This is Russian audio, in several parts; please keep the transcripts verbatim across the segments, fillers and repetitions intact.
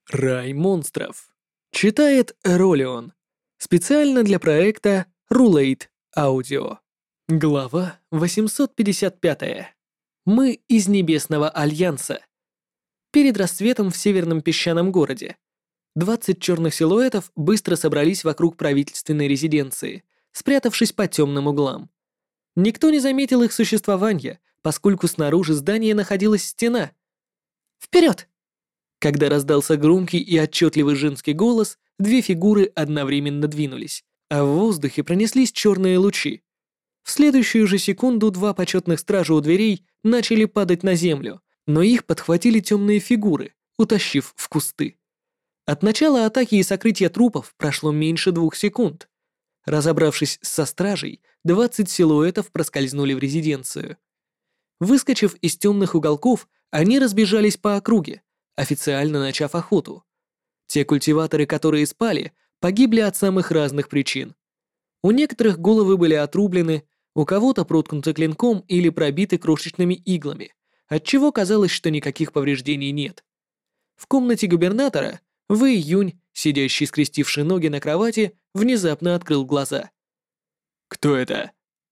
Рай монстров. Читает Ролион. Специально для проекта Rulate Audio. Глава восемьсот пятьдесят пять. Мы из Небесного Альянса. Перед рассветом в северном песчаном городе двадцать черных силуэтов быстро собрались вокруг правительственной резиденции, спрятавшись по темным углам. Никто не заметил их существования, поскольку снаружи здания находилась стена. «Вперед!» Когда раздался громкий и отчетливый женский голос, две фигуры одновременно двинулись, а в воздухе пронеслись черные лучи. В следующую же секунду два почетных стража у дверей начали падать на землю, но их подхватили темные фигуры, утащив в кусты. От начала атаки и сокрытия трупов прошло меньше двух секунд. Разобравшись со стражей, двадцать силуэтов проскользнули в резиденцию. Выскочив из темных уголков, они разбежались по округе, официально начав охоту. Те культиваторы, которые спали, погибли от самых разных причин. У некоторых головы были отрублены, у кого-то проткнуты клинком или пробиты крошечными иглами, отчего казалось, что никаких повреждений нет. В комнате губернатора Вэй Юнь, сидящий скрестивший ноги на кровати, внезапно открыл глаза. «Кто это?»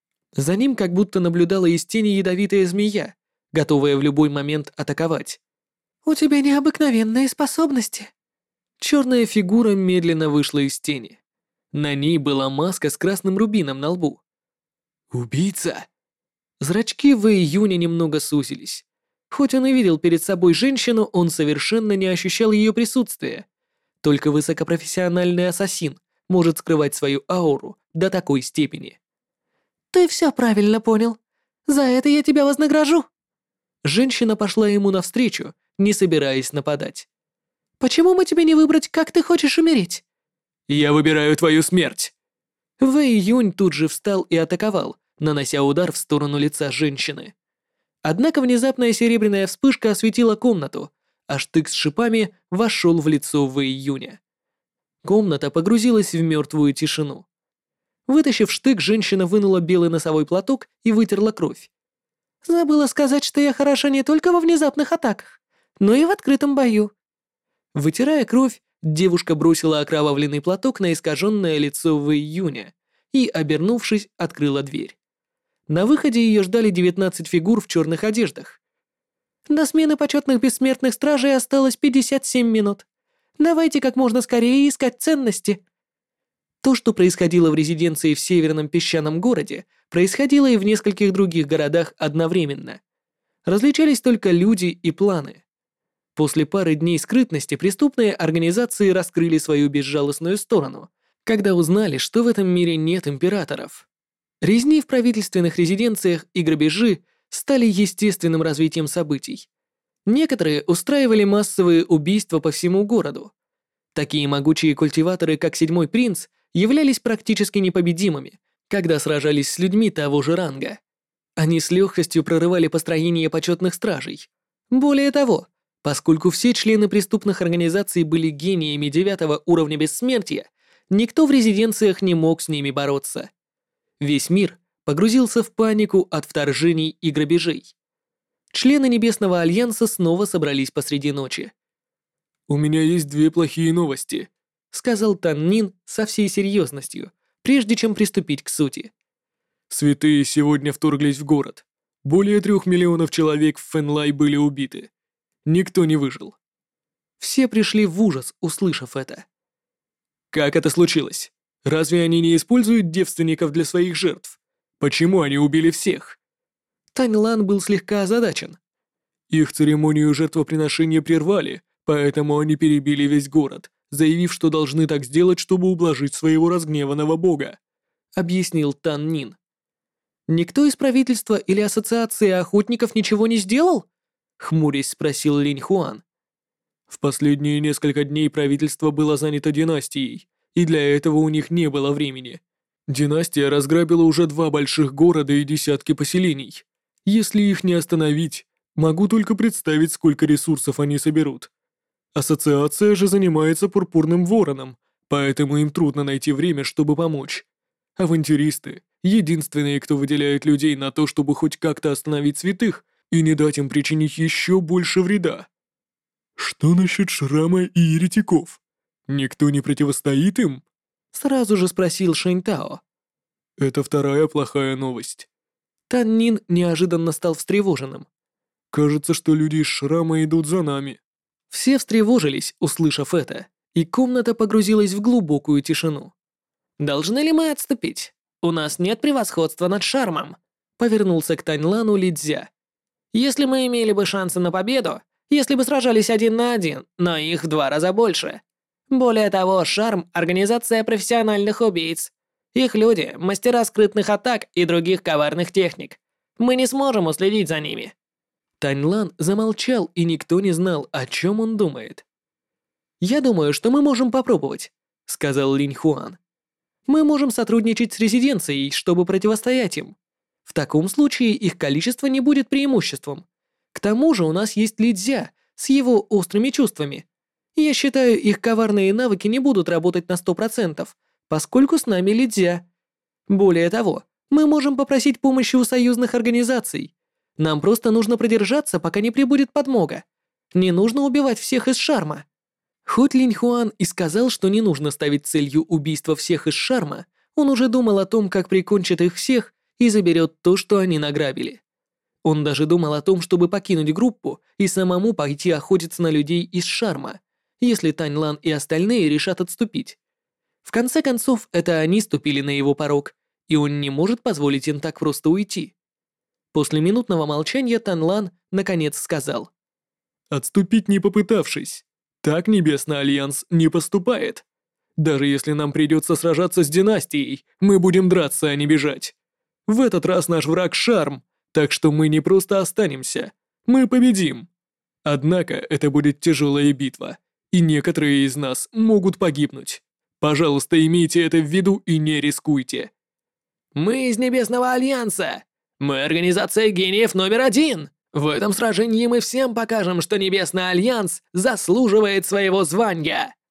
За ним как будто наблюдала из тени ядовитая змея, готовая в любой момент атаковать. «У тебя необыкновенные способности». Черная фигура медленно вышла из тени. На ней была маска с красным рубином на лбу. «Убийца?» Зрачки Вэй Юня немного сузились. Хоть он и видел перед собой женщину, он совершенно не ощущал ее присутствия. Только высокопрофессиональный ассасин может скрывать свою ауру до такой степени. «Ты все правильно понял. За это я тебя вознагражу». Женщина пошла ему навстречу, не собираясь нападать. «Почему бы тебе не выбрать, как ты хочешь умереть?» «Я выбираю твою смерть!» Вэй Юнь тут же встал и атаковал, нанося удар в сторону лица женщины. Однако внезапная серебряная вспышка осветила комнату, а штык с шипами вошел в лицо Вэй Юня. Комната погрузилась в мертвую тишину. Вытащив штык, женщина вынула белый носовой платок и вытерла кровь. «Забыла сказать, что я хороша не только во внезапных атаках, но и в открытом бою». Вытирая кровь, девушка бросила окровавленный платок на искаженное лицо Вэй Юня и, обернувшись, открыла дверь. На выходе ее ждали девятнадцать фигур в черных одеждах. «До смены почетных бессмертных стражей осталось пятьдесят семь минут. Давайте как можно скорее искать ценности». То, что происходило в резиденции в северном песчаном городе, происходило и в нескольких других городах одновременно. Различались только люди и планы. После пары дней скрытности преступные организации раскрыли свою безжалостную сторону, когда узнали, что в этом мире нет императоров. Резни в правительственных резиденциях и грабежи стали естественным развитием событий. Некоторые устраивали массовые убийства по всему городу. Такие могучие культиваторы, как Седьмой Принц, являлись практически непобедимыми, когда сражались с людьми того же ранга. Они с легкостью прорывали построение почетных стражей. Более того, поскольку все члены преступных организаций были гениями девятого уровня бессмертия, никто в резиденциях не мог с ними бороться. Весь мир погрузился в панику от вторжений и грабежей. Члены Небесного Альянса снова собрались посреди ночи. «У меня есть две плохие новости», — сказал Тан Нин со всей серьезностью, прежде чем приступить к сути. «Святые сегодня вторглись в город. Более трех миллионов человек в Фэнлай были убиты. Никто не выжил». Все пришли в ужас, услышав это. «Как это случилось? Разве они не используют девственников для своих жертв? Почему они убили всех?» Тань Лан был слегка озадачен. «Их церемонию жертвоприношения прервали, поэтому они перебили весь город, заявив, что должны так сделать, чтобы ублажить своего разгневанного бога», — объяснил Тан Нин. «Никто из правительства или ассоциации охотников ничего не сделал?» — хмурясь спросил Линь Хуан. «В последние несколько дней правительство было занято династией, и для этого у них не было времени. Династия разграбила уже два больших города и десятки поселений. Если их не остановить, могу только представить, сколько ресурсов они соберут. Ассоциация же занимается пурпурным вороном, поэтому им трудно найти время, чтобы помочь. Авантюристы — единственные, кто выделяет людей на то, чтобы хоть как-то остановить святых и не дать им причинить еще больше вреда». Что насчет Шрама и еретиков? Никто не противостоит им? Сразу же спросил Шэньтао. Это вторая плохая новость. Тан Нин неожиданно стал встревоженным. Кажется, что люди из Шрама идут за нами. Все встревожились, услышав это, и комната погрузилась в глубокую тишину. «Должны ли мы отступить? У нас нет превосходства над Шармом», — повернулся к Таньлану Лидзя. «Если мы имели бы шансы на победу, если бы сражались один на один, но их в два раза больше. Более того, Шарм — организация профессиональных убийц. Их люди — мастера скрытных атак и других коварных техник. Мы не сможем уследить за ними». Таньлан замолчал, и никто не знал, о чем он думает. «Я думаю, что мы можем попробовать», — сказал Линь Хуан. «Мы можем сотрудничать с резиденцией, чтобы противостоять им. В таком случае их количество не будет преимуществом. К тому же у нас есть Лидзя с его острыми чувствами. Я считаю, их коварные навыки не будут работать на сто процентов, поскольку с нами Лидзя. Более того, мы можем попросить помощи у союзных организаций. Нам просто нужно продержаться, пока не прибудет подмога. Не нужно убивать всех из Шарма». Хоть Линь Хуан и сказал, что не нужно ставить целью убийства всех из Шарма, он уже думал о том, как прикончит их всех и заберет то, что они награбили. Он даже думал о том, чтобы покинуть группу и самому пойти охотиться на людей из Шарма, если Таньлан и остальные решат отступить. В конце концов, это они ступили на его порог, и он не может позволить им так просто уйти. После минутного молчания Танлан наконец сказал: «Отступить не попытавшись. Так Небесный Альянс не поступает. Даже если нам придется сражаться с династией, мы будем драться, а не бежать. В этот раз наш враг Шарм, так что мы не просто останемся, мы победим. Однако это будет тяжелая битва, и некоторые из нас могут погибнуть. Пожалуйста, имейте это в виду и не рискуйте». «Мы из Небесного Альянса! Мы организация гениев номер один! В этом сражении мы всем покажем, что Небесный Альянс заслуживает своего звания!»